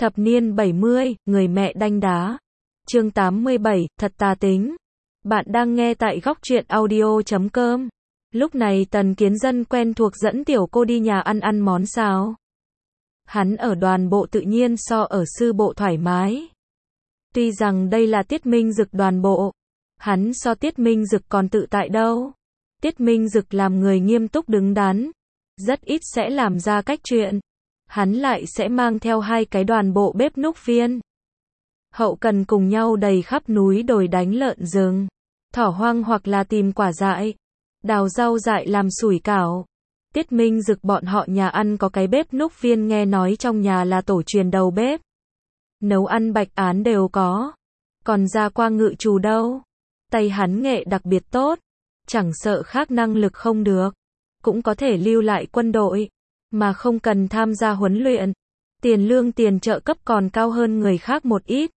Thập niên 70, người mẹ đanh đá. Chương 87, thật tà tính. Bạn đang nghe tại góc truyện audio.com. Lúc này Tần Kiến Dân quen thuộc dẫn tiểu cô đi nhà ăn món xào. Hắn ở đoàn bộ tự nhiên so ở sư bộ thoải mái. Tuy rằng đây là Tiết Minh Dực đoàn bộ, hắn so Tiết Minh Dực còn tự tại đâu. Tiết Minh Dực làm người nghiêm túc đứng đắn, rất ít sẽ làm ra cách chuyện. Hắn lại sẽ mang theo hai cái đoàn bộ bếp núc viên. Hậu cần cùng nhau đầy khắp núi đồi đánh lợn rừng, thỏ hoang hoặc là tìm quả dại, đào rau dại làm sủi cảo. Tiết Minh Dực bọn họ nhà ăn có cái bếp núc viên, nghe nói trong nhà là tổ truyền đầu bếp. Nấu ăn bạch án đều có. Còn Gia Quang ngự trù đâu? Tay hắn nghệ đặc biệt tốt, chẳng sợ khác năng lực không được, cũng có thể lưu lại quân đội, mà không cần tham gia huấn luyện. Tiền lương tiền trợ cấp còn cao hơn người khác một ít.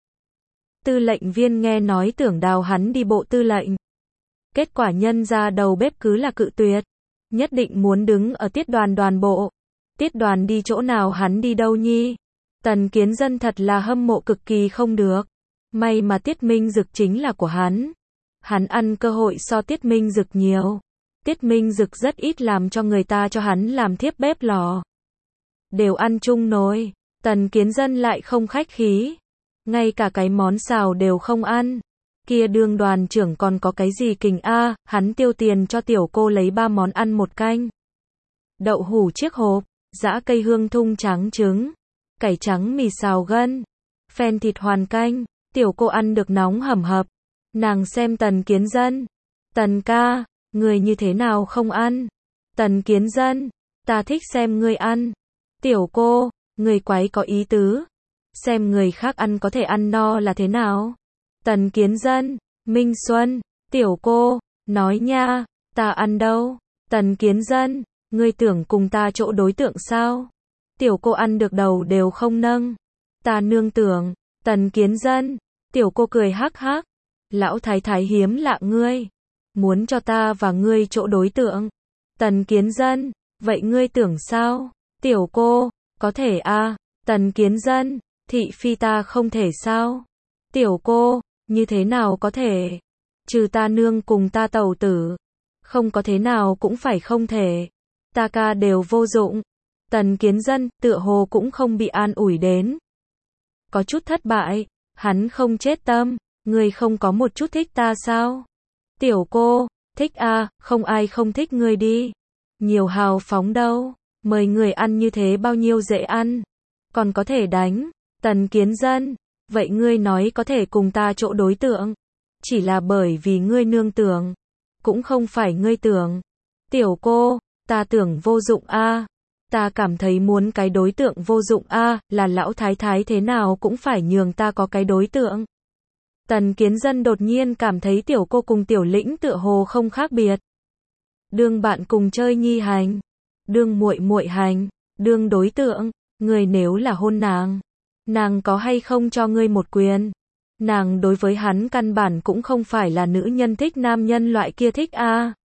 Tư lệnh viên nghe nói tưởng đào hắn đi bộ tư lệnh. Kết quả nhân ra đầu bếp cứ là cự tuyệt. Nhất định muốn đứng ở tiết đoàn bộ. Tiết đoàn đi chỗ nào hắn đi đâu nhi? Tần Kiến Dân thật là hâm mộ cực kỳ không được. May mà Tiết Minh Dực chính là của hắn. Hắn ăn cơ hội so Tiết Minh Dực nhiều. Tiết Minh Dực rất ít làm cho người ta cho hắn làm thiếp bếp lò. Đều ăn chung nồi. Tần Kiến Dân lại không khách khí. Ngay cả cái món xào đều không ăn. Kia đương đoàn trưởng còn có cái gì kình a, hắn tiêu tiền cho tiểu cô lấy 3 món ăn một canh. Đậu hủ chiếc hộp, giã cây hương thung trắng trứng, cải trắng mì xào gân, phen thịt hoàn canh. Tiểu cô ăn được nóng hầm hập. Nàng xem Tần Kiến Dân. Tần ca, người như thế nào không ăn? Tần Kiến Dân, ta thích xem ngươi ăn. Tiểu cô, người quái có ý tứ. Xem người khác ăn có thể ăn no là thế nào? Tần Kiến Dân, Minh Xuân, tiểu cô, nói nha, ta ăn đâu? Tần Kiến Dân, ngươi tưởng cùng ta chỗ đối tượng sao? Tiểu cô ăn được đầu đều không nâng. Ta nương tưởng. Tần Kiến Dân, tiểu cô cười hắc hắc. Lão thái thái hiếm lạ ngươi. Muốn cho ta và ngươi chỗ đối tượng. Tần Kiến Dân, vậy ngươi tưởng sao? Tiểu cô, có thể a. Tần Kiến Dân, thị phi ta không thể sao? Tiểu cô, như thế nào có thể? Trừ ta nương cùng ta tẩu tử, không có thế nào cũng phải không thể. Ta ca đều vô dụng. Tần Kiến Dân, tựa hồ cũng không bị an ủi đến. Có chút thất bại, hắn không chết tâm, ngươi không có một chút thích ta sao? Tiểu cô, thích a, không ai không thích ngươi đi. Nhiều hào phóng đâu, mời người ăn như thế bao nhiêu dễ ăn, còn có thể đánh. Tần Kiến Dân, vậy ngươi nói có thể cùng ta chỗ đối tượng, chỉ là bởi vì ngươi nương tưởng, cũng không phải ngươi tưởng. Tiểu cô, ta tưởng vô dụng a. Ta cảm thấy muốn cái đối tượng vô dụng a, là lão thái thái thế nào cũng phải nhường ta có cái đối tượng. Tần Kiến Dân đột nhiên cảm thấy tiểu cô cùng tiểu lĩnh tựa hồ không khác biệt. Đương bạn cùng chơi nhi hành, đương muội muội hành, đương đối tượng, người nếu là hôn nàng có hay không cho ngươi một quyền? Nàng đối với hắn căn bản cũng không phải là nữ nhân thích nam nhân loại kia thích a.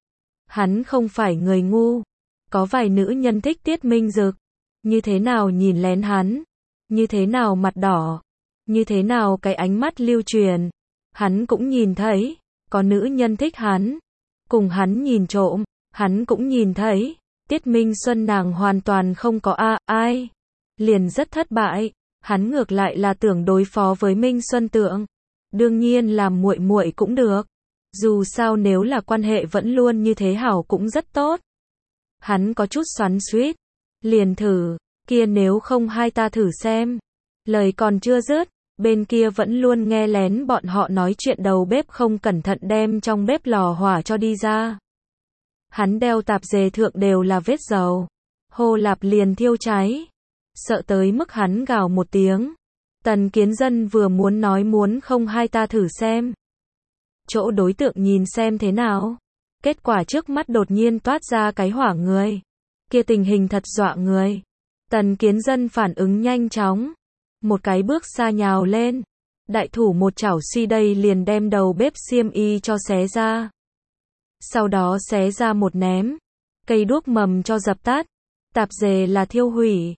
Hắn không phải người ngu. Có vài nữ nhân thích Tiết Minh Dực, như thế nào nhìn lén hắn, như thế nào mặt đỏ, như thế nào cái ánh mắt lưu truyền, hắn cũng nhìn thấy. Có nữ nhân thích hắn, cùng hắn nhìn trộm, hắn cũng nhìn thấy. Tiết Minh Xuân nàng hoàn toàn không có ai, liền rất thất bại. Hắn ngược lại là tưởng đối phó với Minh Xuân Tượng, đương nhiên làm muội muội cũng được. Dù sao nếu là quan hệ vẫn luôn như thế hảo cũng rất tốt. Hắn có chút xoắn xuýt, liền thử, kia nếu không hai ta thử xem. Lời còn chưa dứt, bên kia vẫn luôn nghe lén bọn họ nói chuyện, đầu bếp không cẩn thận đem trong bếp lò hỏa cho đi ra. Hắn đeo tạp dề thượng đều là vết dầu, hô lạp liền thiêu cháy. Sợ tới mức hắn gào một tiếng. Tần Kiến Dân vừa muốn nói muốn không hai ta thử xem chỗ đối tượng nhìn xem thế nào. Kết quả trước mắt đột nhiên toát ra cái hỏa người. Kia tình hình thật dọa người. Tần Kiến Dân phản ứng nhanh chóng. Một cái bước xa nhào lên. Đại thủ một chảo suy đây liền đem đầu bếp xiêm y cho xé ra. Sau đó xé ra một ném. Cây đuốc mầm cho dập tắt. Tạp dề là thiêu hủy.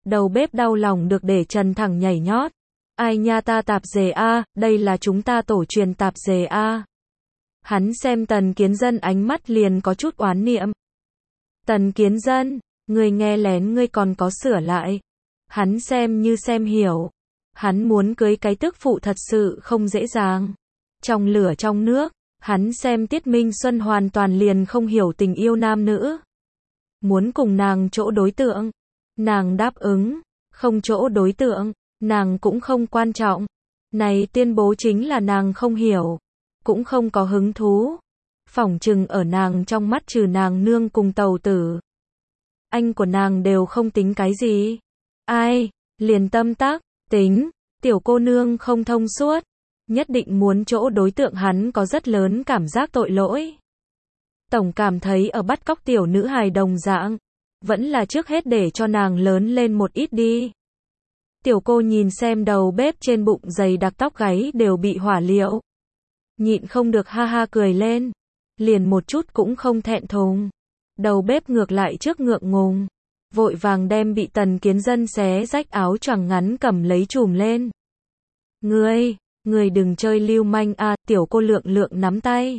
Đầu bếp đau lòng được để trần thẳng nhảy nhót. Ai nha ta tạp dề a, đây là chúng ta tổ truyền tạp dề a. Hắn xem Tần Kiến Dân ánh mắt liền có chút oán niệm. Tần Kiến Dân, ngươi nghe lén ngươi còn có sửa lại. Hắn xem như xem hiểu. Hắn muốn cưới cái tức phụ thật sự không dễ dàng. Trong lửa trong nước, hắn xem Tiết Minh Xuân hoàn toàn liền không hiểu tình yêu nam nữ. Muốn cùng nàng chỗ đối tượng, nàng đáp ứng, không chỗ đối tượng, nàng cũng không quan trọng. Này tuyên bố chính là nàng không hiểu, cũng không có hứng thú. Phỏng chừng ở nàng trong mắt trừ nàng nương cùng Tàu Tử, anh của nàng đều không tính cái gì. Ai, liền tâm tác, tính, tiểu cô nương không thông suốt, nhất định muốn chỗ đối tượng hắn có rất lớn cảm giác tội lỗi. Tổng cảm thấy ở bắt cóc tiểu nữ hài đồng dạng, vẫn là trước hết để cho nàng lớn lên một ít đi. Tiểu cô nhìn xem đầu bếp trên bụng dày đặc tóc gáy đều bị hỏa liệu. Nhịn không được ha ha cười lên. Liền một chút cũng không thẹn thùng. Đầu bếp ngược lại trước ngượng ngùng. Vội vàng đem bị Tần Kiến Dân xé rách áo choàng ngắn cầm lấy trùm lên. Ngươi đừng chơi lưu manh a, tiểu cô lượng lượng nắm tay.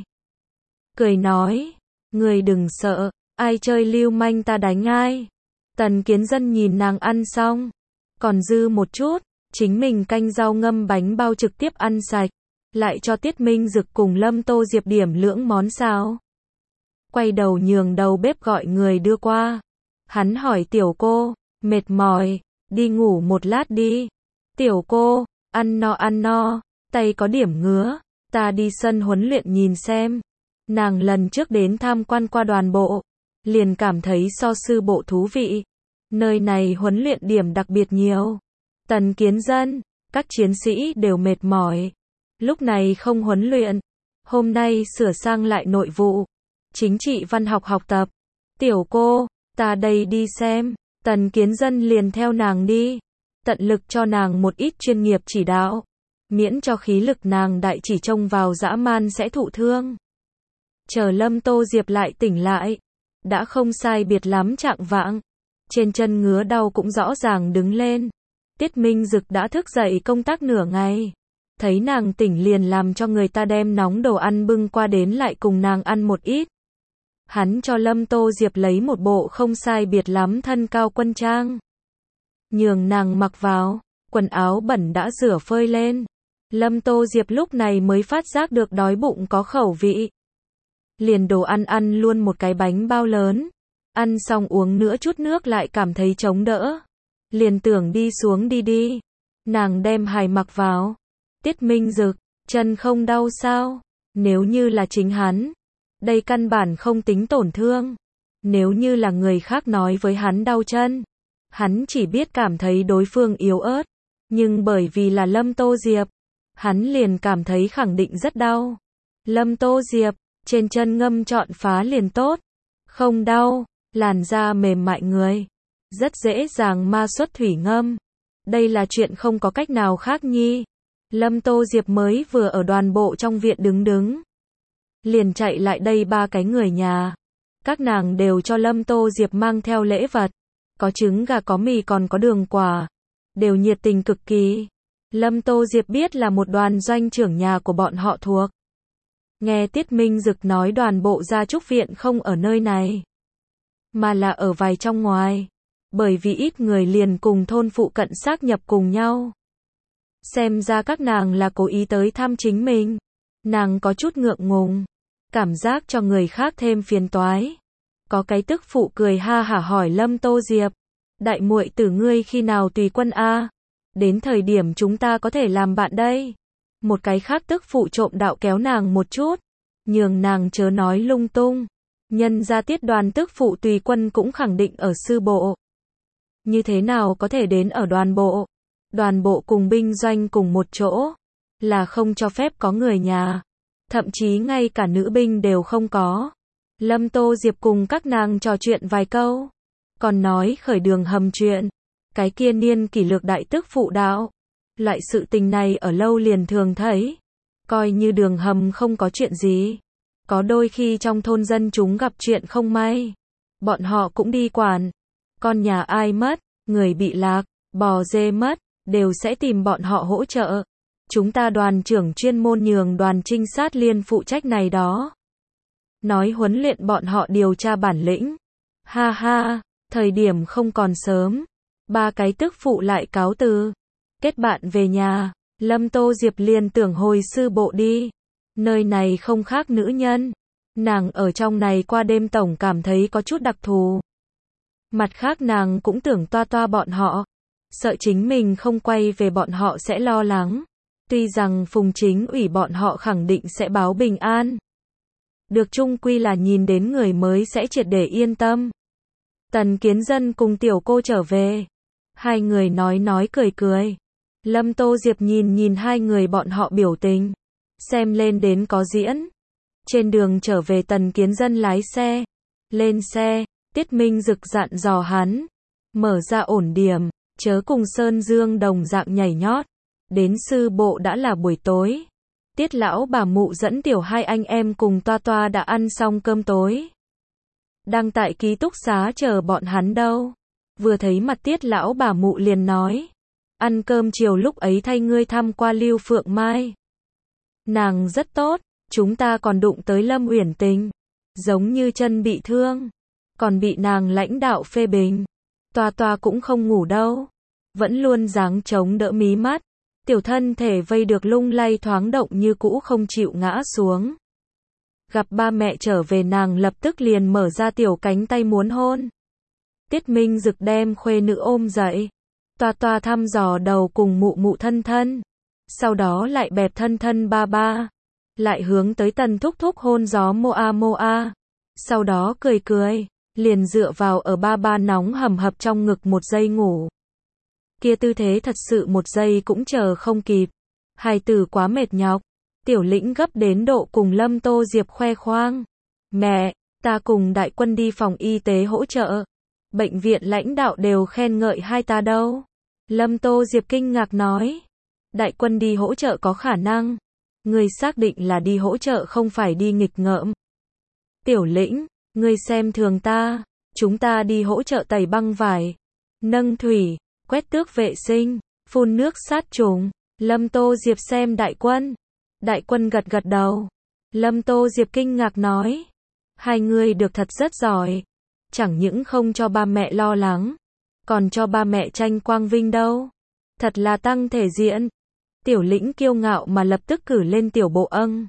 Cười nói, ngươi đừng sợ, ai chơi lưu manh ta đánh ai. Tần Kiến Dân nhìn nàng ăn xong, còn dư một chút, chính mình canh rau ngâm bánh bao trực tiếp ăn sạch, lại cho Tiết Minh Dực cùng Lâm Tô Diệp điểm lưỡng món sao. Quay đầu nhường đầu bếp gọi người đưa qua. Hắn hỏi tiểu cô, mệt mỏi, đi ngủ một lát đi. Tiểu cô, ăn no, tay có điểm ngứa, ta đi sân huấn luyện nhìn xem. Nàng lần trước đến tham quan qua đoàn bộ, liền cảm thấy so sư bộ thú vị. Nơi này huấn luyện điểm đặc biệt nhiều. Tần Kiến Dân, các chiến sĩ đều mệt mỏi. Lúc này không huấn luyện, hôm nay sửa sang lại nội vụ, chính trị văn học học tập. Tiểu cô, ta đây đi xem. Tần Kiến Dân liền theo nàng đi, tận lực cho nàng một ít chuyên nghiệp chỉ đạo, miễn cho khí lực nàng đại chỉ trông vào dã man sẽ thụ thương. Chờ Lâm Tô Diệp lại tỉnh lại, đã không sai biệt lắm trạng vạng, trên chân ngứa đau cũng rõ ràng đứng lên. Tiết Minh Dực đã thức dậy công tác nửa ngày, thấy nàng tỉnh liền làm cho người ta đem nóng đồ ăn bưng qua đến lại cùng nàng ăn một ít. Hắn cho Lâm Tô Diệp lấy một bộ không sai biệt lắm thân cao quân trang, nhường nàng mặc vào, quần áo bẩn đã rửa phơi lên. Lâm Tô Diệp lúc này mới phát giác được đói bụng có khẩu vị. Liền đồ ăn luôn một cái bánh bao lớn, ăn xong uống nữa chút nước lại cảm thấy chống đỡ. Liền tưởng đi xuống đi. Nàng đem hài mặc vào. Tiết Minh Dực, chân không đau sao? Nếu như là chính hắn, đây căn bản không tính tổn thương. Nếu như là người khác nói với hắn đau chân, hắn chỉ biết cảm thấy đối phương yếu ớt. Nhưng bởi vì là Lâm Tô Diệp, hắn liền cảm thấy khẳng định rất đau. Lâm Tô Diệp, trên chân ngâm trọn phá liền tốt. Không đau, làn da mềm mại người. Rất dễ dàng ma xuất thủy ngâm. Đây là chuyện không có cách nào khác nhi. Lâm Tô Diệp mới vừa ở đoàn bộ trong viện đứng. Liền chạy lại đây ba cái người nhà. Các nàng đều cho Lâm Tô Diệp mang theo lễ vật. Có trứng gà có mì còn có đường quả. Đều nhiệt tình cực kỳ. Lâm Tô Diệp biết là một đoàn doanh trưởng nhà của bọn họ thuộc. Nghe Tiết Minh Dực nói đoàn bộ gia trúc viện không ở nơi này, mà là ở vài trong ngoài. Bởi vì ít người liền cùng thôn phụ cận xác nhập cùng nhau. Xem ra các nàng là cố ý tới thăm chính mình. Nàng có chút ngượng ngùng, cảm giác cho người khác thêm phiền toái. Có cái tức phụ cười ha hả hỏi Lâm Tô Diệp, đại muội tử ngươi khi nào tùy quân a? Đến thời điểm chúng ta có thể làm bạn đây. Một cái khác tức phụ trộm đạo kéo nàng một chút, nhường nàng chớ nói lung tung. Nhân ra Tiết đoàn tức phụ tùy quân cũng khẳng định ở sư bộ. Như thế nào có thể đến ở đoàn bộ? Đoàn bộ cùng binh doanh cùng một chỗ, là không cho phép có người nhà. Thậm chí ngay cả nữ binh đều không có. Lâm Tô Diệp cùng các nàng trò chuyện vài câu, còn nói khởi đường hầm chuyện. Cái kia niên kỷ lược đại tức phụ đạo. Loại sự tình này ở lâu liền thường thấy. Coi như đường hầm không có chuyện gì. Có đôi khi trong thôn dân chúng gặp chuyện không may, bọn họ cũng đi quản. Con nhà ai mất, người bị lạc, bò dê mất, đều sẽ tìm bọn họ hỗ trợ. Chúng ta đoàn trưởng chuyên môn nhường đoàn trinh sát liên phụ trách này đó. Nói huấn luyện bọn họ điều tra bản lĩnh. Ha ha, thời điểm không còn sớm. Ba cái tức phụ lại cáo từ. Kết bạn về nhà, Lâm Tô Diệp liền tưởng hồi sư bộ đi. Nơi này không khác nữ nhân. Nàng ở trong này qua đêm tổng cảm thấy có chút đặc thù. Mặt khác nàng cũng tưởng toa toa bọn họ. Sợ chính mình không quay về bọn họ sẽ lo lắng. Tuy rằng Phùng Chính ủy bọn họ khẳng định sẽ báo bình an. Được chung quy là nhìn đến người mới sẽ triệt để yên tâm. Tần Kiến Dân cùng tiểu cô trở về. Hai người nói cười cười. Lâm Tô Diệp nhìn hai người bọn họ biểu tình. Xem lên đến có diễn. Trên đường trở về Tần Kiến Dân lái xe. Lên xe, Tiết Minh Dực dặn dò hắn. Mở ra ổn điểm, chớ cùng Sơn Dương đồng dạng nhảy nhót. Đến sư bộ đã là buổi tối. Tiết lão bà mụ dẫn tiểu hai anh em cùng toa toa đã ăn xong cơm tối. Đang tại ký túc xá chờ bọn hắn đâu. Vừa thấy mặt Tiết lão bà mụ liền nói. Ăn cơm chiều lúc ấy thay ngươi thăm qua Lưu Phượng Mai. Nàng rất tốt, chúng ta còn đụng tới Lâm Uyển Tình. Giống như chân bị thương. Còn bị nàng lãnh đạo phê bình. Toa toa cũng không ngủ đâu. Vẫn luôn dáng chống đỡ mí mắt. Tiểu thân thể vây được lung lay thoáng động như cũ không chịu ngã xuống. Gặp ba mẹ trở về nàng lập tức liền mở ra tiểu cánh tay muốn hôn. Tiết Minh Dực đem khuê nữ ôm dậy. Toa toa thăm dò đầu cùng mụ mụ thân thân. Sau đó lại bẹp thân thân ba ba. Lại hướng tới Tần thúc thúc hôn gió moa moa. Sau đó cười cười. Liền dựa vào ở ba ba nóng hầm hập trong ngực một giây ngủ. Kia tư thế thật sự một giây cũng chờ không kịp. Hài tử quá mệt nhọc. Tiểu Lĩnh gấp đến độ cùng Lâm Tô Diệp khoe khoang. Mẹ, ta cùng đại quân đi phòng y tế hỗ trợ. Bệnh viện lãnh đạo đều khen ngợi hai ta đâu. Lâm Tô Diệp kinh ngạc nói. Đại quân đi hỗ trợ có khả năng. Ngươi xác định là đi hỗ trợ không phải đi nghịch ngợm. Tiểu Lĩnh, ngươi xem thường ta. Chúng ta đi hỗ trợ tẩy băng vải. Nâng thủy. Quét tước vệ sinh, phun nước sát trùng. Lâm Tô Diệp xem đại quân. Đại quân gật gật đầu. Lâm Tô Diệp kinh ngạc nói. Hai người được thật rất giỏi. Chẳng những không cho ba mẹ lo lắng. Còn cho ba mẹ tranh quang vinh đâu. Thật là tăng thể diện. Tiểu Lĩnh kiêu ngạo mà lập tức cử lên tiểu bộ âng.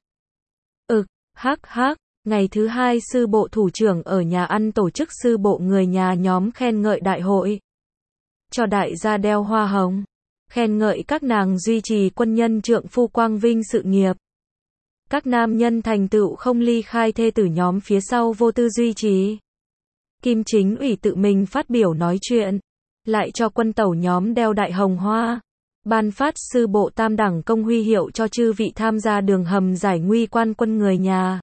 Hắc. Ngày thứ hai sư bộ thủ trưởng ở nhà ăn tổ chức sư bộ người nhà nhóm khen ngợi đại hội. Cho đại gia đeo hoa hồng. Khen ngợi các nàng duy trì quân nhân trượng phu quang vinh sự nghiệp. Các nam nhân thành tựu không ly khai thê tử nhóm phía sau vô tư duy trì. Kim Chính ủy tự mình phát biểu nói chuyện. Lại cho quân tẩu nhóm đeo đại hồng hoa. Ban phát sư bộ tam đẳng công huy hiệu cho chư vị tham gia đường hầm giải nguy quan quân người nhà.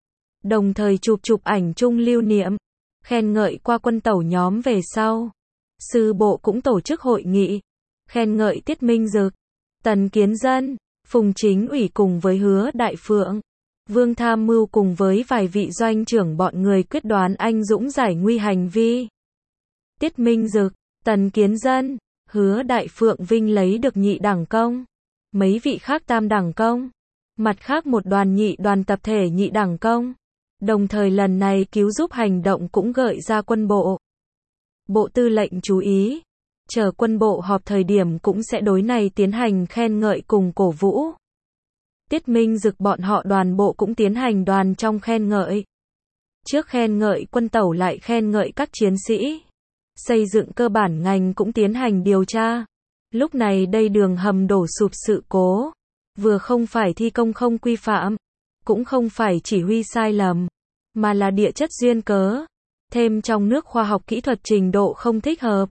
Đồng thời chụp ảnh chung lưu niệm. Khen ngợi qua quân tẩu nhóm về sau. Sư bộ cũng tổ chức hội nghị. Khen ngợi Tiết Minh Dực, Tần Kiến Dân, Phùng Chính ủy cùng với Hứa Đại Phượng, Vương Tham Mưu cùng với vài vị doanh trưởng bọn người quyết đoán anh dũng giải nguy hành vi. Tiết Minh Dực, Tần Kiến Dân, Hứa Đại Phượng vinh lấy được nhị đẳng công. Mấy vị khác tam đẳng công. Mặt khác một đoàn nhị đoàn tập thể nhị đẳng công. Đồng thời lần này cứu giúp hành động cũng gợi ra quân bộ. Bộ tư lệnh chú ý. Chờ quân bộ họp thời điểm cũng sẽ đối này tiến hành khen ngợi cùng cổ vũ. Tiết Minh Dực bọn họ đoàn bộ cũng tiến hành đoàn trong khen ngợi. Trước khen ngợi quân tẩu lại khen ngợi các chiến sĩ. Xây dựng cơ bản ngành cũng tiến hành điều tra. Lúc này đây đường hầm đổ sụp sự cố. Vừa không phải thi công không quy phạm. Cũng không phải chỉ huy sai lầm. Mà là địa chất duyên cớ. Thêm trong nước khoa học kỹ thuật trình độ không thích hợp.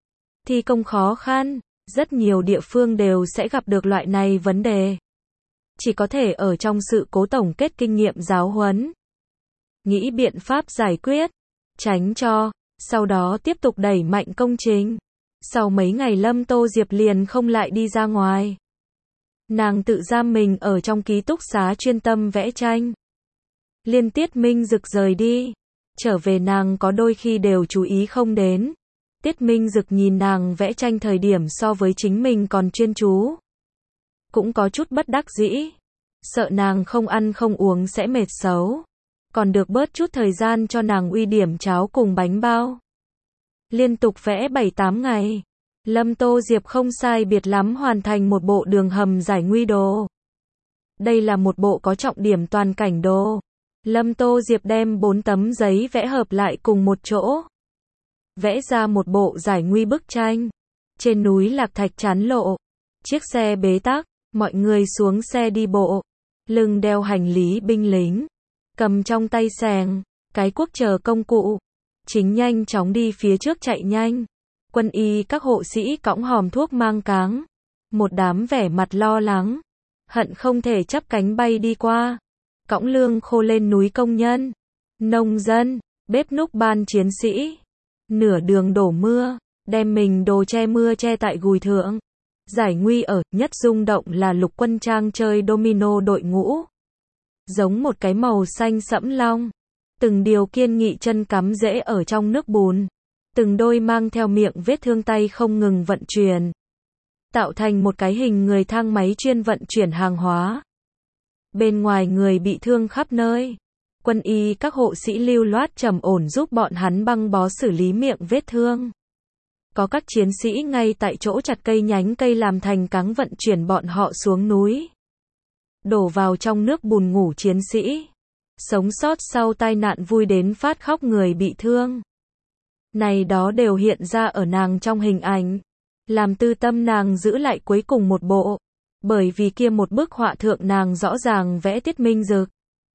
Thi công khó khăn. Rất nhiều địa phương đều sẽ gặp được loại này vấn đề. Chỉ có thể ở trong sự cố tổng kết kinh nghiệm giáo huấn. Nghĩ biện pháp giải quyết. Tránh cho. Sau đó tiếp tục đẩy mạnh công trình. Sau mấy ngày Lâm Tô Diệp liền không lại đi ra ngoài. Nàng tự giam mình ở trong ký túc xá chuyên tâm vẽ tranh. Liên Tiết Minh Dực rời đi. Trở về nàng có đôi khi đều chú ý không đến. Tiết Minh Dực nhìn nàng vẽ tranh thời điểm so với chính mình còn chuyên chú. Cũng có chút bất đắc dĩ. Sợ nàng không ăn không uống sẽ mệt xấu. Còn được bớt chút thời gian cho nàng uy điểm cháo cùng bánh bao. Liên tục vẽ 7-8 ngày. Lâm Tô Diệp không sai biệt lắm hoàn thành một bộ đường hầm giải nguy đồ. Đây là một bộ có trọng điểm toàn cảnh đồ. Lâm Tô Diệp đem 4 tấm giấy vẽ hợp lại cùng một chỗ. Vẽ ra một bộ giải nguy bức tranh. Trên núi Lạc Thạch chắn lộ. Chiếc xe bế tắc, mọi người xuống xe đi bộ. Lưng đeo hành lý binh lính. Cầm trong tay xẻng, cái cuốc chờ công cụ. Chính nhanh chóng đi phía trước chạy nhanh. Quân y các hộ sĩ cõng hòm thuốc mang cáng. Một đám vẻ mặt lo lắng. Hận không thể chắp cánh bay đi qua. Cõng lương khô lên núi công nhân. Nông dân, bếp núc ban chiến sĩ. Nửa đường đổ mưa, đem mình đồ che mưa che tại gùi thượng. Giải nguy ở, nhất rung động là Lục Quân Trang chơi domino đội ngũ. Giống một cái màu xanh sẫm long. Từng điều kiên nghị chân cắm rễ ở trong nước bùn. Từng đôi mang theo miệng vết thương tay không ngừng vận chuyển. Tạo thành một cái hình người thang máy chuyên vận chuyển hàng hóa. Bên ngoài người bị thương khắp nơi. Quân y các hộ sĩ lưu loát trầm ổn giúp bọn hắn băng bó xử lý miệng vết thương. Có các chiến sĩ ngay tại chỗ chặt cây nhánh cây làm thành cáng vận chuyển bọn họ xuống núi. Đổ vào trong nước bùn ngủ chiến sĩ. Sống sót sau tai nạn vui đến phát khóc người bị thương. Này đó đều hiện ra ở nàng trong hình ảnh. Làm tư tâm nàng giữ lại cuối cùng một bộ. Bởi vì kia một bức họa thượng nàng rõ ràng vẽ Tiết Minh Dực.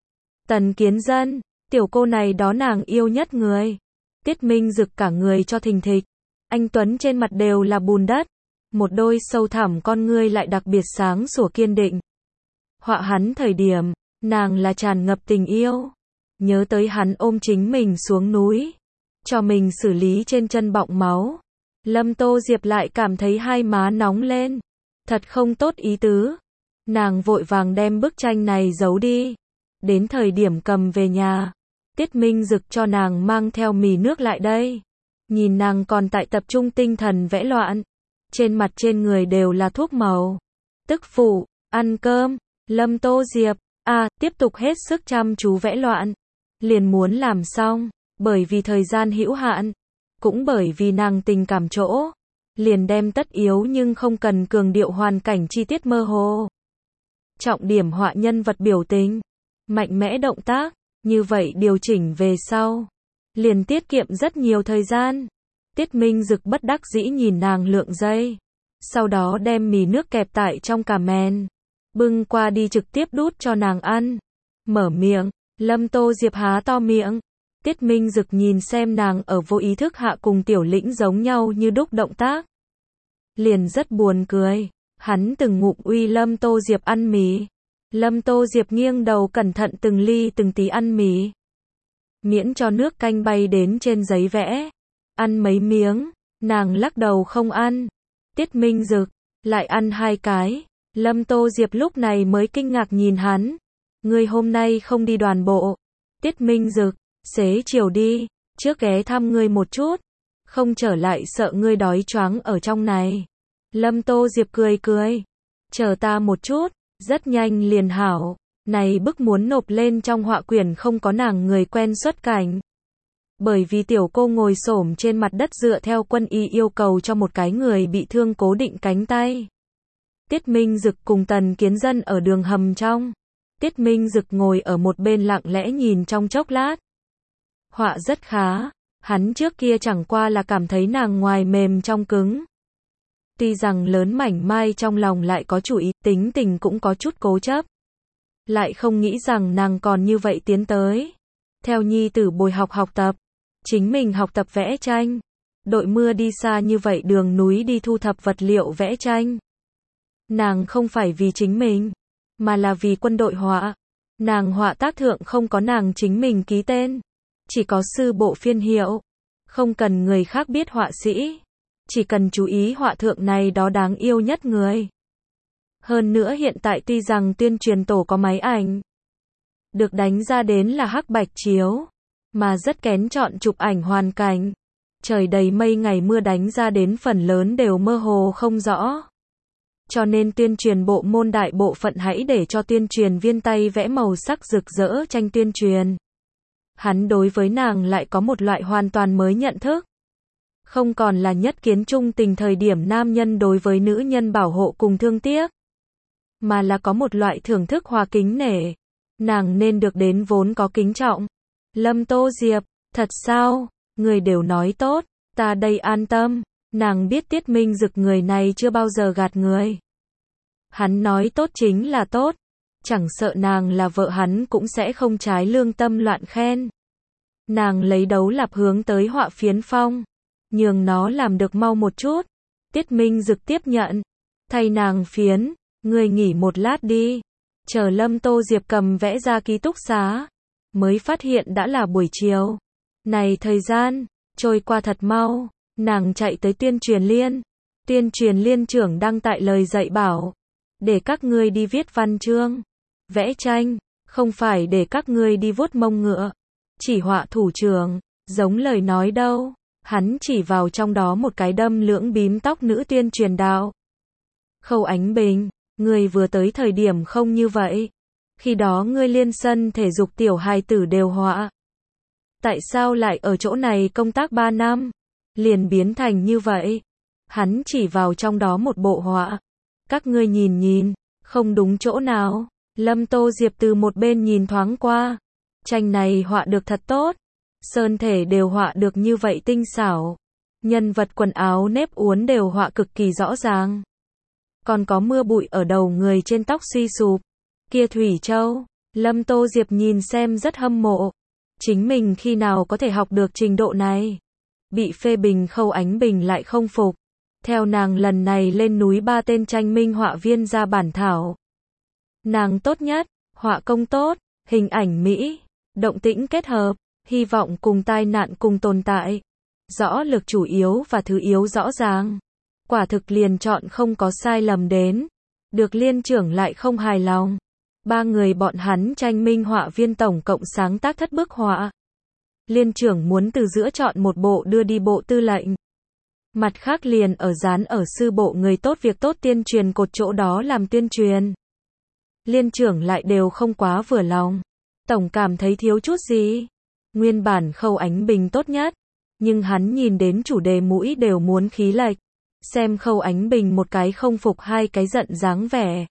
Tần Kiến Dân, tiểu cô này đó nàng yêu nhất người. Tiết Minh Dực cả người cho thình thịch. Anh tuấn trên mặt đều là bùn đất. Một đôi sâu thẳm con ngươi lại đặc biệt sáng sủa kiên định. Họa hắn thời điểm, nàng là tràn ngập tình yêu. Nhớ tới hắn ôm chính mình xuống núi. Cho mình xử lý trên chân bọng máu. Lâm Tô Diệp lại cảm thấy hai má nóng lên. Thật không tốt ý tứ. Nàng vội vàng đem bức tranh này giấu đi. Đến thời điểm cầm về nhà. Tiết Minh Dực cho nàng mang theo mì nước lại đây. Nhìn nàng còn tại tập trung tinh thần vẽ loạn. Trên mặt trên người đều là thuốc màu. Tức phụ, ăn cơm. Lâm Tô Diệp, tiếp tục hết sức chăm chú vẽ loạn. Liền muốn làm xong. Bởi vì thời gian hữu hạn. Cũng bởi vì nàng tình cảm chỗ. Liền đem tất yếu nhưng không cần cường điệu hoàn cảnh chi tiết mơ hồ. Trọng điểm họa nhân vật biểu tình. Mạnh mẽ động tác. Như vậy điều chỉnh về sau. Liền tiết kiệm rất nhiều thời gian. Tiết Minh Dực bất đắc dĩ nhìn nàng lượng giây. Sau đó đem mì nước kẹp tại trong cà mèn. Bưng qua đi trực tiếp đút cho nàng ăn. Mở miệng. Lâm Tô Diệp há to miệng. Tiết Minh Dực nhìn xem nàng ở vô ý thức hạ cùng Tiểu Lĩnh giống nhau như đúc động tác. Liền rất buồn cười. Hắn từng ngụm uy Lâm Tô Diệp ăn mì. Lâm Tô Diệp nghiêng đầu cẩn thận từng ly từng tí ăn mì. Miễn cho nước canh bay đến trên giấy vẽ. Ăn mấy miếng. Nàng lắc đầu không ăn. Tiết Minh Dực lại ăn 2 cái. Lâm Tô Diệp lúc này mới kinh ngạc nhìn hắn. Ngươi hôm nay không đi đoàn bộ. Tiết Minh Dực, xế chiều đi. Trước ghé thăm ngươi một chút. Không trở lại sợ ngươi đói choáng ở trong này. Lâm Tô Diệp cười cười. Chờ ta một chút. Rất nhanh liền hảo. Này bức muốn nộp lên trong họa quyển không có nàng người quen xuất cảnh. Bởi vì tiểu cô ngồi xổm trên mặt đất dựa theo quân y yêu cầu cho một cái người bị thương cố định cánh tay. Tiết Minh Dực cùng Tần Kiến Dân ở đường hầm trong. Tiết Minh Dực ngồi ở một bên lặng lẽ nhìn trong chốc lát. Họa rất khá. Hắn trước kia chẳng qua là cảm thấy nàng ngoài mềm trong cứng. Tuy rằng lớn mảnh mai trong lòng lại có chủ ý, tính tình cũng có chút cố chấp. Lại không nghĩ rằng nàng còn như vậy tiến tới. Theo nhi tử bồi học tập. Chính mình học tập vẽ tranh. Đội mưa đi xa như vậy đường núi đi thu thập vật liệu vẽ tranh. Nàng không phải vì chính mình. Mà là vì quân đội họa. Nàng họa tác thượng không có nàng chính mình ký tên. Chỉ có sư bộ phiên hiệu. Không cần người khác biết họa sĩ. Chỉ cần chú ý họa thượng này đó đáng yêu nhất người. Hơn nữa hiện tại tuy rằng tuyên truyền tổ có máy ảnh. Được đánh ra đến là hắc bạch chiếu. Mà rất kén chọn chụp ảnh hoàn cảnh. trời đầy mây ngày mưa đánh ra đến phần lớn đều mơ hồ không rõ. Cho nên tuyên truyền bộ môn đại bộ phận hãy để cho tuyên truyền viên tay vẽ màu sắc rực rỡ tranh tuyên truyền. Hắn đối với nàng lại có một loại hoàn toàn mới nhận thức. Không còn là nhất kiến trung tình thời điểm nam nhân đối với nữ nhân bảo hộ cùng thương tiếc, mà là có một loại thưởng thức hòa kính nể. Nàng nên được đến vốn có kính trọng. Lâm Tô Diệp, thật sao? Người đều nói tốt, ta đây an tâm. Nàng biết Tiết Minh Dực người này chưa bao giờ gạt người. Hắn nói tốt chính là tốt, chẳng sợ nàng là vợ hắn cũng sẽ không trái lương tâm loạn khen. Nàng lấy đấu lạp hướng tới họa phiến phong, nhường nó làm được mau một chút. Tiết Minh Dực tiếp nhận, thay nàng phiến, người nghỉ một lát đi. Chờ Lâm Tô Diệp cầm vẽ ra ký túc xá, mới phát hiện đã là buổi chiều. Này thời gian trôi qua thật mau. Nàng chạy tới tuyên truyền liên. Tuyên truyền liên trưởng đăng tại lời dạy bảo, để các ngươi đi viết văn chương, vẽ tranh, không phải để các ngươi đi vuốt mông ngựa. Chỉ họa thủ trưởng, giống lời nói đâu. Hắn chỉ vào trong đó một cái đâm lưỡng bím tóc nữ tuyên truyền đạo. Khâu Ánh Bình, ngươi vừa tới thời điểm không như vậy. Khi đó ngươi liên sân thể dục tiểu hài tử đều họa. Tại sao lại ở chỗ này công tác 3 năm? Liền biến thành như vậy. Hắn chỉ vào trong đó một bộ họa. Các ngươi nhìn nhìn, không đúng chỗ nào. Lâm Tô Diệp từ một bên nhìn thoáng qua. Tranh này họa được thật tốt. Sơn thể đều họa được như vậy tinh xảo. Nhân vật quần áo nếp uốn đều họa cực kỳ rõ ràng. Còn có mưa bụi ở đầu người trên tóc suy sụp. Kia Thủy Châu, Lâm Tô Diệp nhìn xem rất hâm mộ. Chính mình khi nào có thể học được trình độ này. Bị phê bình Khâu Ánh Bình lại không phục. Theo nàng lần này lên núi 3 tên tranh minh họa viên ra bản thảo. Nàng tốt nhất, họa công tốt, hình ảnh mỹ, động tĩnh kết hợp, hy vọng cùng tai nạn cùng tồn tại. Rõ lực chủ yếu và thứ yếu rõ ràng. Quả thực liền chọn không có sai lầm đến. Được liên trưởng lại không hài lòng. 3 người bọn hắn tranh minh họa viên tổng cộng sáng tác thất bức họa. Liên trưởng muốn từ giữa chọn một bộ đưa đi bộ tư lệnh. Mặt khác liền ở dán ở sư bộ người tốt việc tốt tuyên truyền cột chỗ đó làm tuyên truyền. Liên trưởng lại đều không quá vừa lòng. Tổng cảm thấy thiếu chút gì. Nguyên bản Khâu Ánh Bình tốt nhất. Nhưng hắn nhìn đến chủ đề mũi đều muốn khí lệch. Xem Khâu Ánh Bình một cái không phục hai cái giận dáng vẻ.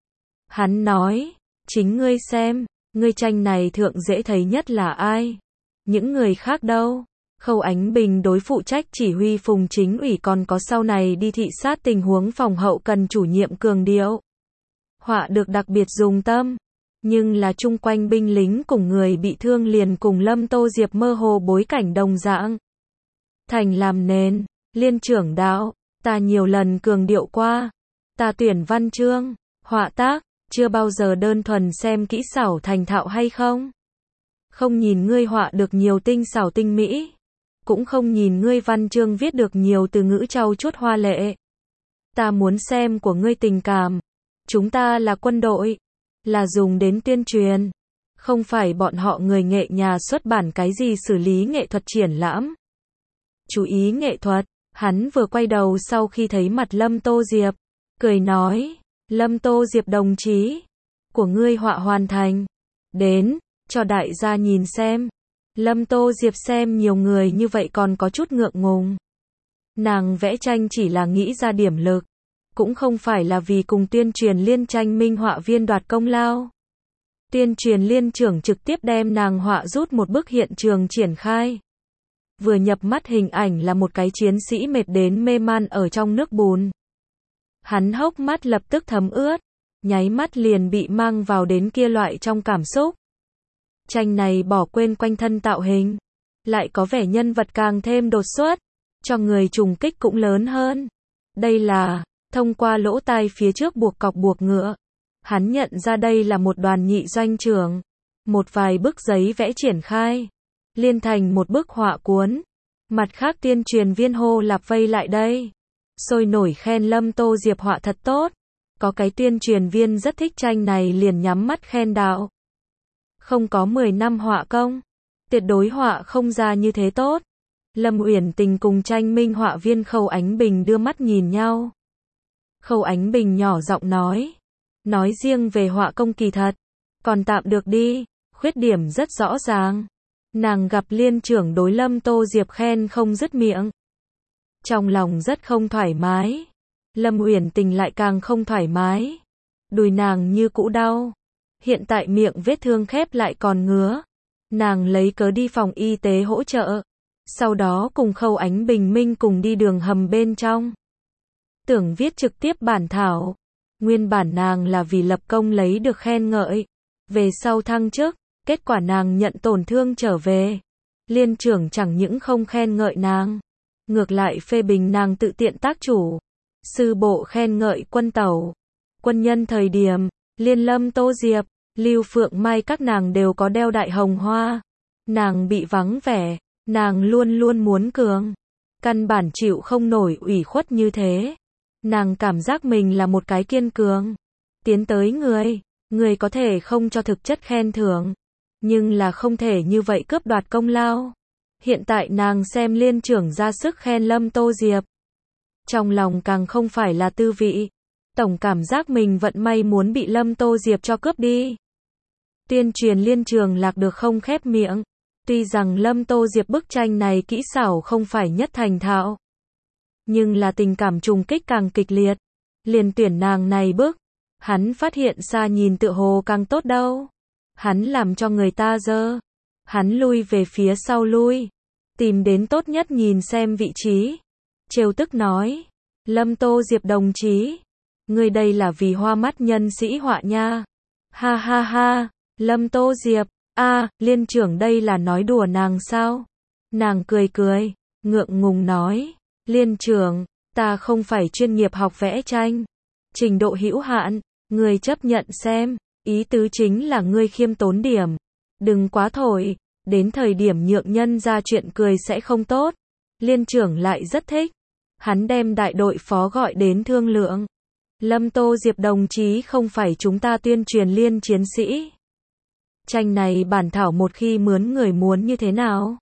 Hắn nói, chính ngươi xem, ngươi tranh này thượng dễ thấy nhất là ai? Những người khác đâu? Khâu Ánh Bình đối phụ trách chỉ huy Phùng Chính ủy còn có sau này đi thị sát tình huống phòng hậu cần chủ nhiệm cường điệu. Họa được đặc biệt dùng tâm. Nhưng là chung quanh binh lính cùng người bị thương liền cùng Lâm Tô Diệp mơ hồ bối cảnh đồng dạng. Thành làm nền, liên trưởng đạo, ta nhiều lần cường điệu qua. Ta tuyển văn chương, họa tác, chưa bao giờ đơn thuần xem kỹ xảo thành thạo hay không. Không nhìn ngươi họa được nhiều tinh xảo tinh mỹ. Cũng không nhìn ngươi văn chương viết được nhiều từ ngữ trau chuốt hoa lệ. Ta muốn xem của ngươi tình cảm. Chúng ta là quân đội. Là dùng đến tuyên truyền. Không phải bọn họ người nghệ nhà xuất bản cái gì xử lý nghệ thuật triển lãm. Chú ý nghệ thuật. Hắn vừa quay đầu sau khi thấy mặt Lâm Tô Diệp. Cười nói. Lâm Tô Diệp đồng chí. Của ngươi họa hoàn thành. Đến. Cho đại gia nhìn xem. Lâm Tô Diệp xem nhiều người như vậy còn có chút ngượng ngùng. Nàng vẽ tranh chỉ là nghĩ ra điểm lực. Cũng không phải là vì cùng tuyên truyền liên tranh minh họa viên đoạt công lao. Tuyên truyền liên trưởng trực tiếp đem nàng họa rút một bức hiện trường triển khai. Vừa nhập mắt hình ảnh là một cái chiến sĩ mệt đến mê man ở trong nước bùn. Hắn hốc mắt lập tức thấm ướt. Nháy mắt liền bị mang vào đến kia loại trong cảm xúc. Tranh này bỏ quên quanh thân tạo hình. Lại có vẻ nhân vật càng thêm đột xuất. Cho người trùng kích cũng lớn hơn. Đây là, thông qua lỗ tai phía trước buộc cọc buộc ngựa. Hắn nhận ra đây là một đoàn nhị doanh trưởng. Một vài bức giấy vẽ triển khai. Liên thành một bức họa cuốn. Mặt khác tuyên truyền viên hô lạp vây lại đây. Sôi nổi khen Lâm Tô Diệp họa thật tốt. Có cái tuyên truyền viên rất thích tranh này liền nhắm mắt khen đạo. Không có 10 năm họa công. Tuyệt đối họa không ra như thế tốt. Lâm Uyển Tình cùng tranh minh họa viên Khâu Ánh Bình đưa mắt nhìn nhau. Khâu Ánh Bình nhỏ giọng nói riêng về họa công kỳ thật, còn tạm được đi, khuyết điểm rất rõ ràng. Nàng gặp Liên trưởng đối Lâm Tô Diệp khen không dứt miệng. Trong lòng rất không thoải mái. Lâm Uyển Tình lại càng không thoải mái. Đùi nàng như cũ đau. Hiện tại miệng vết thương khép lại còn ngứa. Nàng lấy cớ đi phòng y tế hỗ trợ. Sau đó cùng Khâu Ánh Bình Minh cùng đi đường hầm bên trong. Tưởng viết trực tiếp bản thảo. Nguyên bản nàng là vì lập công lấy được khen ngợi. Về sau thăng chức, kết quả nàng nhận tổn thương trở về. Liên trưởng chẳng những không khen ngợi nàng, ngược lại phê bình nàng tự tiện tác chủ. Sư bộ khen ngợi quân tẩu, quân nhân thời điểm, Liên Lâm Tô Diệp, Lưu Phượng Mai các nàng đều có đeo đại hồng hoa. Nàng bị vắng vẻ, nàng luôn luôn muốn cường. Căn bản chịu không nổi ủy khuất như thế. Nàng cảm giác mình là một cái kiên cường. Tiến tới người có thể không cho thực chất khen thưởng. Nhưng là không thể như vậy cướp đoạt công lao. Hiện tại nàng xem Liên trưởng ra sức khen Lâm Tô Diệp. Trong lòng càng không phải là tư vị. Tổng cảm giác mình vận may muốn bị Lâm Tô Diệp cho cướp đi. Tuyên truyền Liên trường lạc được không khép miệng. Tuy rằng Lâm Tô Diệp bức tranh này kỹ xảo không phải nhất thành thạo. Nhưng là tình cảm trùng kích càng kịch liệt. Liền tuyển nàng này bức. Hắn phát hiện xa nhìn tựa hồ càng tốt đâu. Hắn làm cho người ta dơ. Hắn lui về phía sau lui. Tìm đến tốt nhất nhìn xem vị trí. Trêu tức nói. Lâm Tô Diệp đồng chí. Người đây là vì hoa mắt nhân sĩ họa nha. Ha ha ha. Lâm Tô Diệp. Liên trưởng đây là nói đùa nàng sao? Nàng cười cười. Ngượng ngùng nói. Liên trưởng, ta không phải chuyên nghiệp học vẽ tranh. Trình độ hữu hạn. Người chấp nhận xem. Ý tứ chính là ngươi khiêm tốn điểm. Đừng quá thổi. Đến thời điểm nhượng nhân ra chuyện cười sẽ không tốt. Liên trưởng lại rất thích. Hắn đem đại đội phó gọi đến thương lượng. Lâm Tô Diệp đồng chí không phải chúng ta tuyên truyền Liên chiến sĩ. Tranh này bản thảo một khi mướn người muốn như thế nào?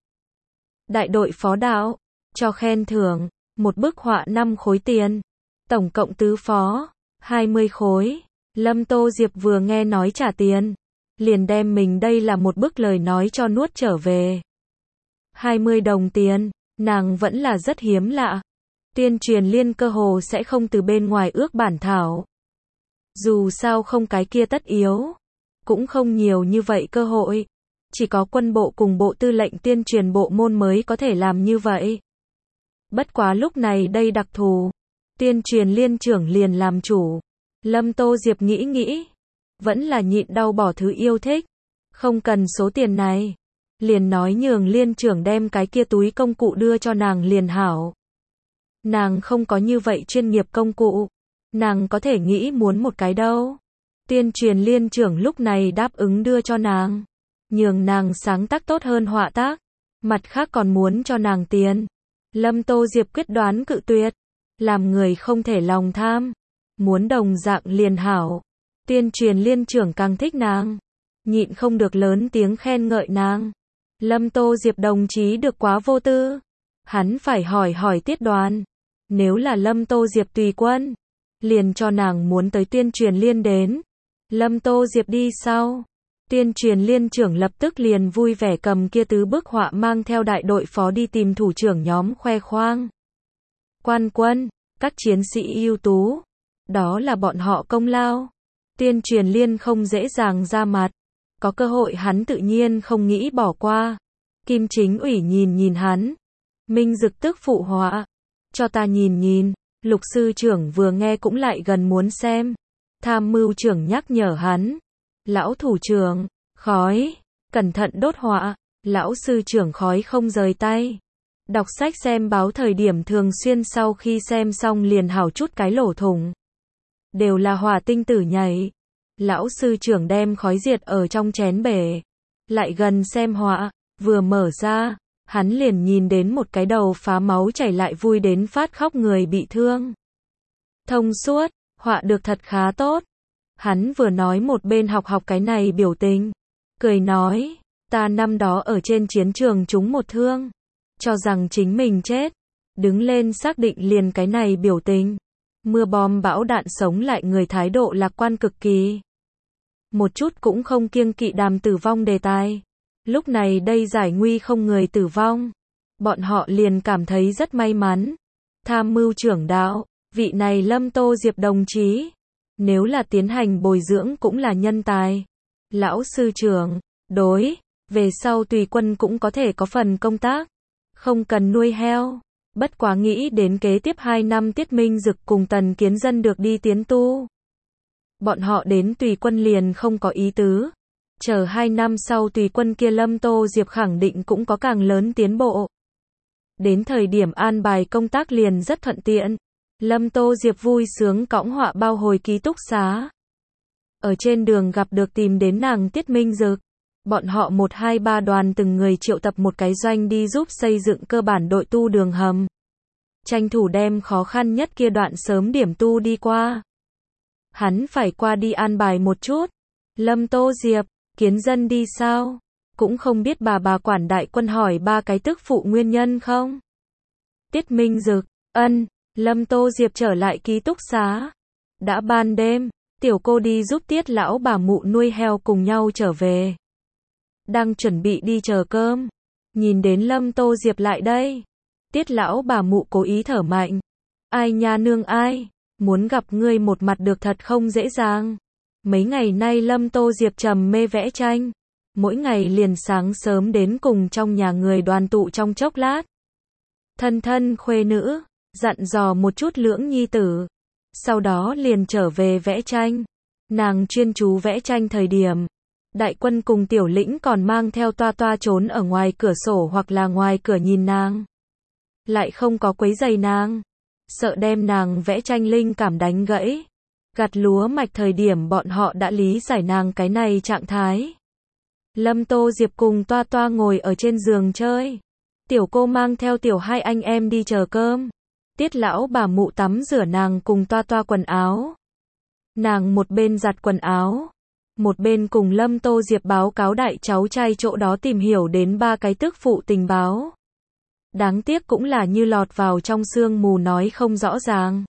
Đại đội phó đạo. Cho khen thưởng. Một bức họa 5 khối tiền. Tổng cộng tứ phó. 20 khối. Lâm Tô Diệp vừa nghe nói trả tiền. Liền đem mình đây là một bức lời nói cho nuốt trở về. 20 đồng tiền. Nàng vẫn là rất hiếm lạ. Tuyên truyền Liên cơ hồ sẽ không từ bên ngoài ước bản thảo. Dù sao không cái kia tất yếu. Cũng không nhiều như vậy cơ hội. Chỉ có quân bộ cùng bộ tư lệnh tuyên truyền bộ môn mới có thể làm như vậy. Bất quá lúc này đây đặc thù. Tuyên truyền Liên trưởng liền làm chủ. Lâm Tô Diệp nghĩ. Vẫn là nhịn đau bỏ thứ yêu thích. Không cần số tiền này. Liền nói nhường Liên trưởng đem cái kia túi công cụ đưa cho nàng liền hảo. Nàng không có như vậy chuyên nghiệp công cụ. Nàng có thể nghĩ muốn một cái đâu. Tuyên truyền Liên trưởng lúc này đáp ứng đưa cho nàng. Nhường nàng sáng tác tốt hơn họa tác. Mặt khác còn muốn cho nàng tiền. Lâm Tô Diệp quyết đoán cự tuyệt. Làm người không thể lòng tham. Muốn đồng dạng liền hảo. Tuyên truyền Liên trưởng càng thích nàng. Nhịn không được lớn tiếng khen ngợi nàng. Lâm Tô Diệp đồng chí được quá vô tư. Hắn phải hỏi Tiết Đoàn. Nếu là Lâm Tô Diệp tùy quân. Liền cho nàng muốn tới tuyên truyền Liên đến. Lâm Tô Diệp đi sau. Tuyên truyền Liên trưởng lập tức liền vui vẻ cầm kia tứ bức họa mang theo đại đội phó đi tìm thủ trưởng nhóm khoe khoang. Quan quân, các chiến sĩ ưu tú. Đó là bọn họ công lao. Tuyên truyền Liên không dễ dàng ra mặt. Có cơ hội hắn tự nhiên không nghĩ bỏ qua. Kim Chính ủy nhìn hắn. Minh Dực tức phụ họa. Cho ta nhìn. Lục sư trưởng vừa nghe cũng lại gần muốn xem. Tham mưu trưởng nhắc nhở hắn. Lão thủ trưởng, khói, cẩn thận đốt họa. Lão sư trưởng khói không rời tay. Đọc sách xem báo thời điểm thường xuyên sau khi xem xong liền hảo chút cái lỗ thủng. Đều là hỏa tinh tử nhảy. Lão sư trưởng đem khói diệt ở trong chén bể. Lại gần xem họa, vừa mở ra, hắn liền nhìn đến một cái đầu phá máu chảy lại vui đến phát khóc người bị thương. Thông suốt, họa được thật khá tốt. Hắn vừa nói một bên học cái này biểu tình. Cười nói, ta năm đó ở trên chiến trường trúng một thương. cho rằng chính mình chết. Đứng lên xác định liền cái này biểu tình. Mưa bom bão đạn sống lại người thái độ lạc quan cực kỳ. Một chút cũng không kiêng kỵ đàm tử vong đề tài. Lúc này đây giải nguy không người tử vong. Bọn họ liền cảm thấy rất may mắn. Tham mưu trưởng đạo, vị này Lâm Tô Diệp đồng chí. Nếu là tiến hành bồi dưỡng cũng là nhân tài. Lão sư trưởng, đối, về sau tùy quân cũng có thể có phần công tác. Không cần nuôi heo. Bất quá nghĩ đến kế tiếp 2 năm Tiết Minh Dực cùng Tần Kiến Dân được đi tiến tu. Bọn họ đến tùy quân liền không có ý tứ. Chờ 2 năm sau tùy quân kia Lâm Tô Diệp khẳng định cũng có càng lớn tiến bộ. Đến thời điểm an bài công tác liền rất thuận tiện. Lâm Tô Diệp vui sướng cõng họa bao hồi ký túc xá. Ở trên đường gặp được tìm đến nàng Tiết Minh Dực. Bọn họ 1, 2, 3 đoàn từng người triệu tập một cái doanh đi giúp xây dựng cơ bản đội tu đường hầm. Tranh thủ đem khó khăn nhất kia đoạn sớm điểm tu đi qua. Hắn phải qua đi an bài một chút. Lâm Tô Diệp, Kiến Dân đi sao? Cũng không biết bà quản đại quân hỏi 3 cái tức phụ nguyên nhân không? Tiết Minh Dực, ân, Lâm Tô Diệp trở lại ký túc xá. Đã ban đêm, tiểu cô đi giúp Tiết lão bà mụ nuôi heo cùng nhau trở về. Đang chuẩn bị đi chờ cơm. Nhìn đến Lâm Tô Diệp lại đây. Tiết lão bà mụ cố ý thở mạnh. Ai nha nương ai, muốn gặp ngươi một mặt được thật không dễ dàng. Mấy ngày nay Lâm Tô Diệp trầm mê vẽ tranh. Mỗi ngày liền sáng sớm đến cùng trong nhà người đoàn tụ trong chốc lát. Thân thân khuê nữ, dặn dò một chút lưỡng nhi tử. Sau đó liền trở về vẽ tranh. Nàng chuyên chú vẽ tranh thời điểm. Đại quân cùng tiểu lĩnh còn mang theo toa toa trốn ở ngoài cửa sổ hoặc là ngoài cửa nhìn nàng. Lại không có quấy giày nàng. Sợ đem nàng vẽ tranh linh cảm đánh gãy. Gặt lúa mạch thời điểm bọn họ đã lý giải nàng cái này trạng thái. Lâm Tô Diệp cùng toa toa ngồi ở trên giường chơi. Tiểu cô mang theo tiểu 2 anh em đi chờ cơm. Tiết lão bà mụ tắm rửa nàng cùng toa toa quần áo. Nàng một bên giặt quần áo. Một bên cùng Lâm Tô Diệp báo cáo đại cháu trai chỗ đó tìm hiểu đến 3 cái tức phụ tình báo. Đáng tiếc cũng là như lọt vào trong sương mù nói không rõ ràng.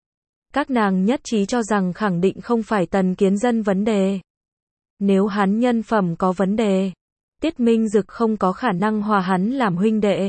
Các nàng nhất trí cho rằng khẳng định không phải Tần Kiến Dân vấn đề. Nếu hắn nhân phẩm có vấn đề, Tiết Minh Dực không có khả năng hòa hắn làm huynh đệ.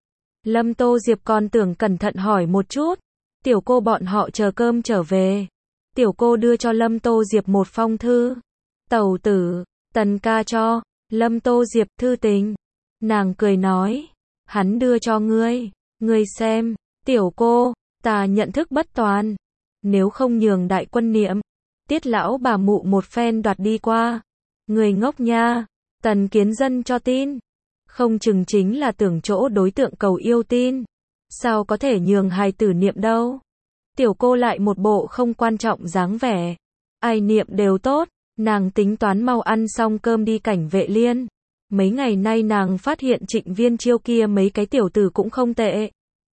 Lâm Tô Diệp còn tưởng cẩn thận hỏi một chút. Tiểu cô bọn họ chờ cơm trở về. Tiểu cô đưa cho Lâm Tô Diệp một phong thư. Tẩu tử, Tần ca cho. Lâm Tô Diệp thư tình. Nàng cười nói. Hắn đưa cho ngươi. Ngươi xem. Tiểu cô, ta nhận thức bất toàn. Nếu không nhường đại quân niệm. Tiết lão bà mụ một phen đoạt đi qua. Người ngốc nha. Tần Kiến Dân cho tin. Không chừng chính là tưởng chỗ đối tượng cầu yêu tin. Sao có thể nhường hài tử niệm đâu. Tiểu cô lại một bộ không quan trọng dáng vẻ. Ai niệm đều tốt. Nàng tính toán mau ăn xong cơm đi cảnh vệ liên. Mấy ngày nay nàng phát hiện Trịnh Viên Chiêu kia mấy cái tiểu tử cũng không tệ.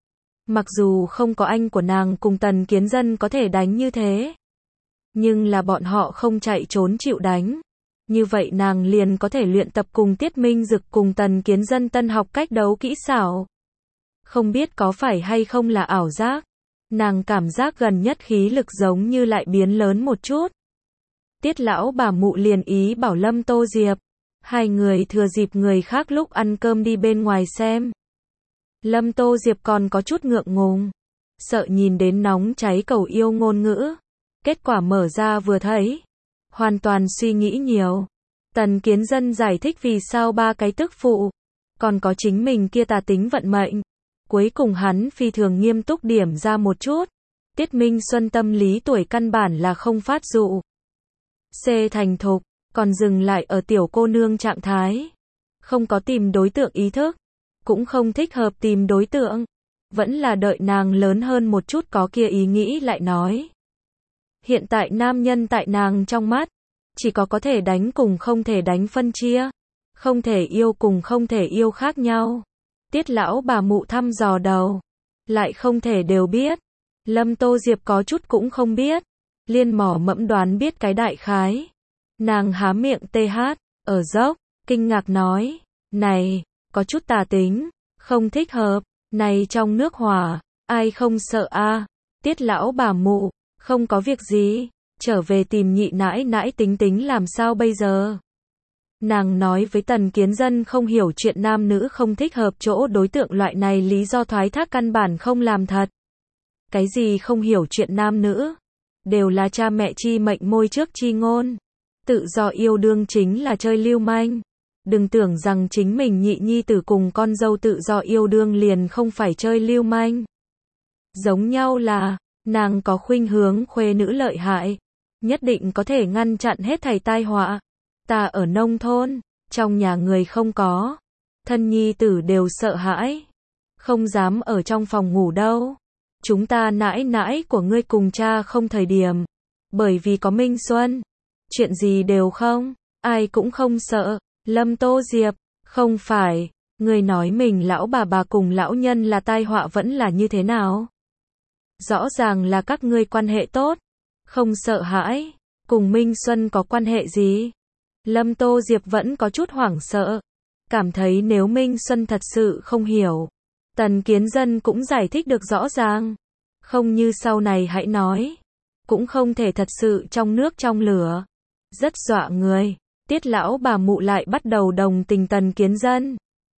Mặc dù không có anh của nàng cùng Tần Kiến Dân có thể đánh như thế. Nhưng là bọn họ không chạy trốn chịu đánh. Như vậy nàng liền có thể luyện tập cùng Tiết Minh Dực cùng Tần Kiến Dân tân học cách đấu kỹ xảo. Không biết có phải hay không là ảo giác. Nàng cảm giác gần nhất khí lực giống như lại biến lớn một chút. Tiết lão bà mụ liền ý bảo Lâm Tô Diệp. 2 người thừa dịp người khác lúc ăn cơm đi bên ngoài xem. Lâm Tô Diệp còn có chút ngượng ngùng. Sợ nhìn đến nóng cháy cầu yêu ngôn ngữ. Kết quả mở ra vừa thấy. Hoàn toàn suy nghĩ nhiều. Tần Kiến Dân giải thích vì sao 3 cái tức phụ. Còn có chính mình kia tà tính vận mệnh. Cuối cùng hắn phi thường nghiêm túc điểm ra một chút. Tiết Minh Xuân tâm lý tuổi căn bản là không phát dụ. C thành thục, còn dừng lại ở tiểu cô nương trạng thái. Không có tìm đối tượng ý thức. Cũng không thích hợp tìm đối tượng. Vẫn là đợi nàng lớn hơn một chút có kia ý nghĩ lại nói. Hiện tại nam nhân tại nàng trong mắt. Chỉ có thể đánh cùng không thể đánh phân chia. Không thể yêu cùng không thể yêu khác nhau. Tiết lão bà mụ thăm dò đầu. Lại không thể đều biết. Lâm Tô Diệp có chút cũng không biết. Liên mỏ mẫm đoán biết cái đại khái. Nàng há miệng TH, ở dốc, kinh ngạc nói. Này, có chút tà tính. Không thích hợp, này trong nước hỏa, ai không sợ a? Tiết lão bà mụ, không có việc gì, trở về tìm nhị nãi nãi tính tính làm sao bây giờ. Nàng nói với Tần Kiến Dân không hiểu chuyện nam nữ không thích hợp chỗ đối tượng loại này lý do thoái thác căn bản không làm thật. Cái gì không hiểu chuyện nam nữ? Đều là cha mẹ chi mệnh môi trước chi ngôn. Tự do yêu đương chính là chơi lưu manh. Đừng tưởng rằng chính mình nhị nhi tử cùng con dâu tự do yêu đương liền không phải chơi lưu manh. Giống nhau là, nàng có khuynh hướng khuê nữ lợi hại. Nhất định có thể ngăn chặn hết thảy tai họa. Ta ở nông thôn, trong nhà người không có. Thân nhi tử đều sợ hãi. Không dám ở trong phòng ngủ đâu. Chúng ta nãi nãi của ngươi cùng cha không thời điểm. Bởi vì có Minh Xuân. Chuyện gì đều không, ai cũng không sợ. Lâm Tô Diệp, không phải, ngươi nói mình lão bà cùng lão nhân là tai họa vẫn là như thế nào? Rõ ràng là các ngươi quan hệ tốt. Không sợ hãi, cùng Minh Xuân có quan hệ gì? Lâm Tô Diệp vẫn có chút hoảng sợ. Cảm thấy nếu Minh Xuân thật sự không hiểu. Tần Kiến Dân cũng giải thích được rõ ràng. Không như sau này hãy nói. Cũng không thể thật sự trong nước trong lửa. Rất dọa người. Tiết lão bà mụ lại bắt đầu đồng tình Tần Kiến Dân.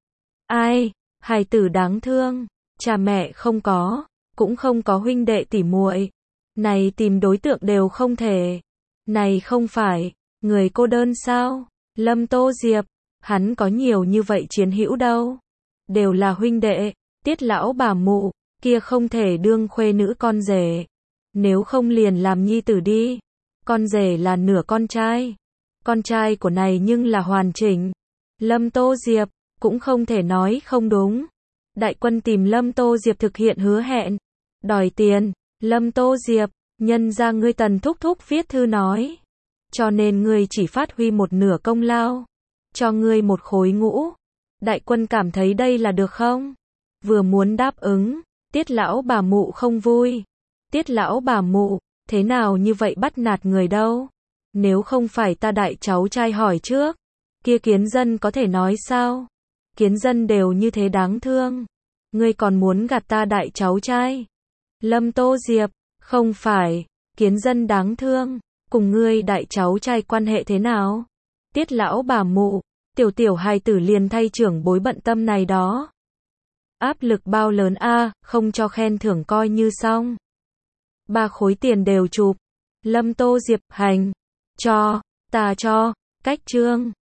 Ai, hài tử đáng thương. Cha mẹ không có. Cũng không có huynh đệ tỉ muội. Này tìm đối tượng đều không thể. Này không phải, người cô đơn sao? Lâm Tô Diệp, hắn có nhiều như vậy chiến hữu đâu. Đều là huynh đệ. Tiết lão bà mụ, kia không thể đương khuê nữ con rể. Nếu không liền làm nhi tử đi. Con rể là nửa con trai. Con trai của này nhưng là hoàn chỉnh. Lâm Tô Diệp, cũng không thể nói không đúng. Đại quân tìm Lâm Tô Diệp thực hiện hứa hẹn. Đòi tiền, Lâm Tô Diệp, nhân ra ngươi Tần thúc thúc viết thư nói. Cho nên ngươi chỉ phát huy một nửa công lao. Cho ngươi một khối ngũ. Đại quân cảm thấy đây là được không? Vừa muốn đáp ứng, Tiết lão bà mụ không vui. Tiết lão bà mụ, thế nào như vậy bắt nạt người đâu? Nếu không phải ta đại cháu trai hỏi trước, kia Kiến Dân có thể nói sao? Kiến Dân đều như thế đáng thương. Ngươi còn muốn gạt ta đại cháu trai? Lâm Tô Diệp, không phải, Kiến Dân đáng thương, cùng ngươi đại cháu trai quan hệ thế nào? Tiết lão bà mụ, tiểu hài tử liền thay trưởng bối bận tâm này đó. Áp lực bao lớn a, không cho khen thưởng coi như xong. 3 khối tiền đều chụp. Lâm Tô Diệp, hành. Cho, ta cho, cách trương.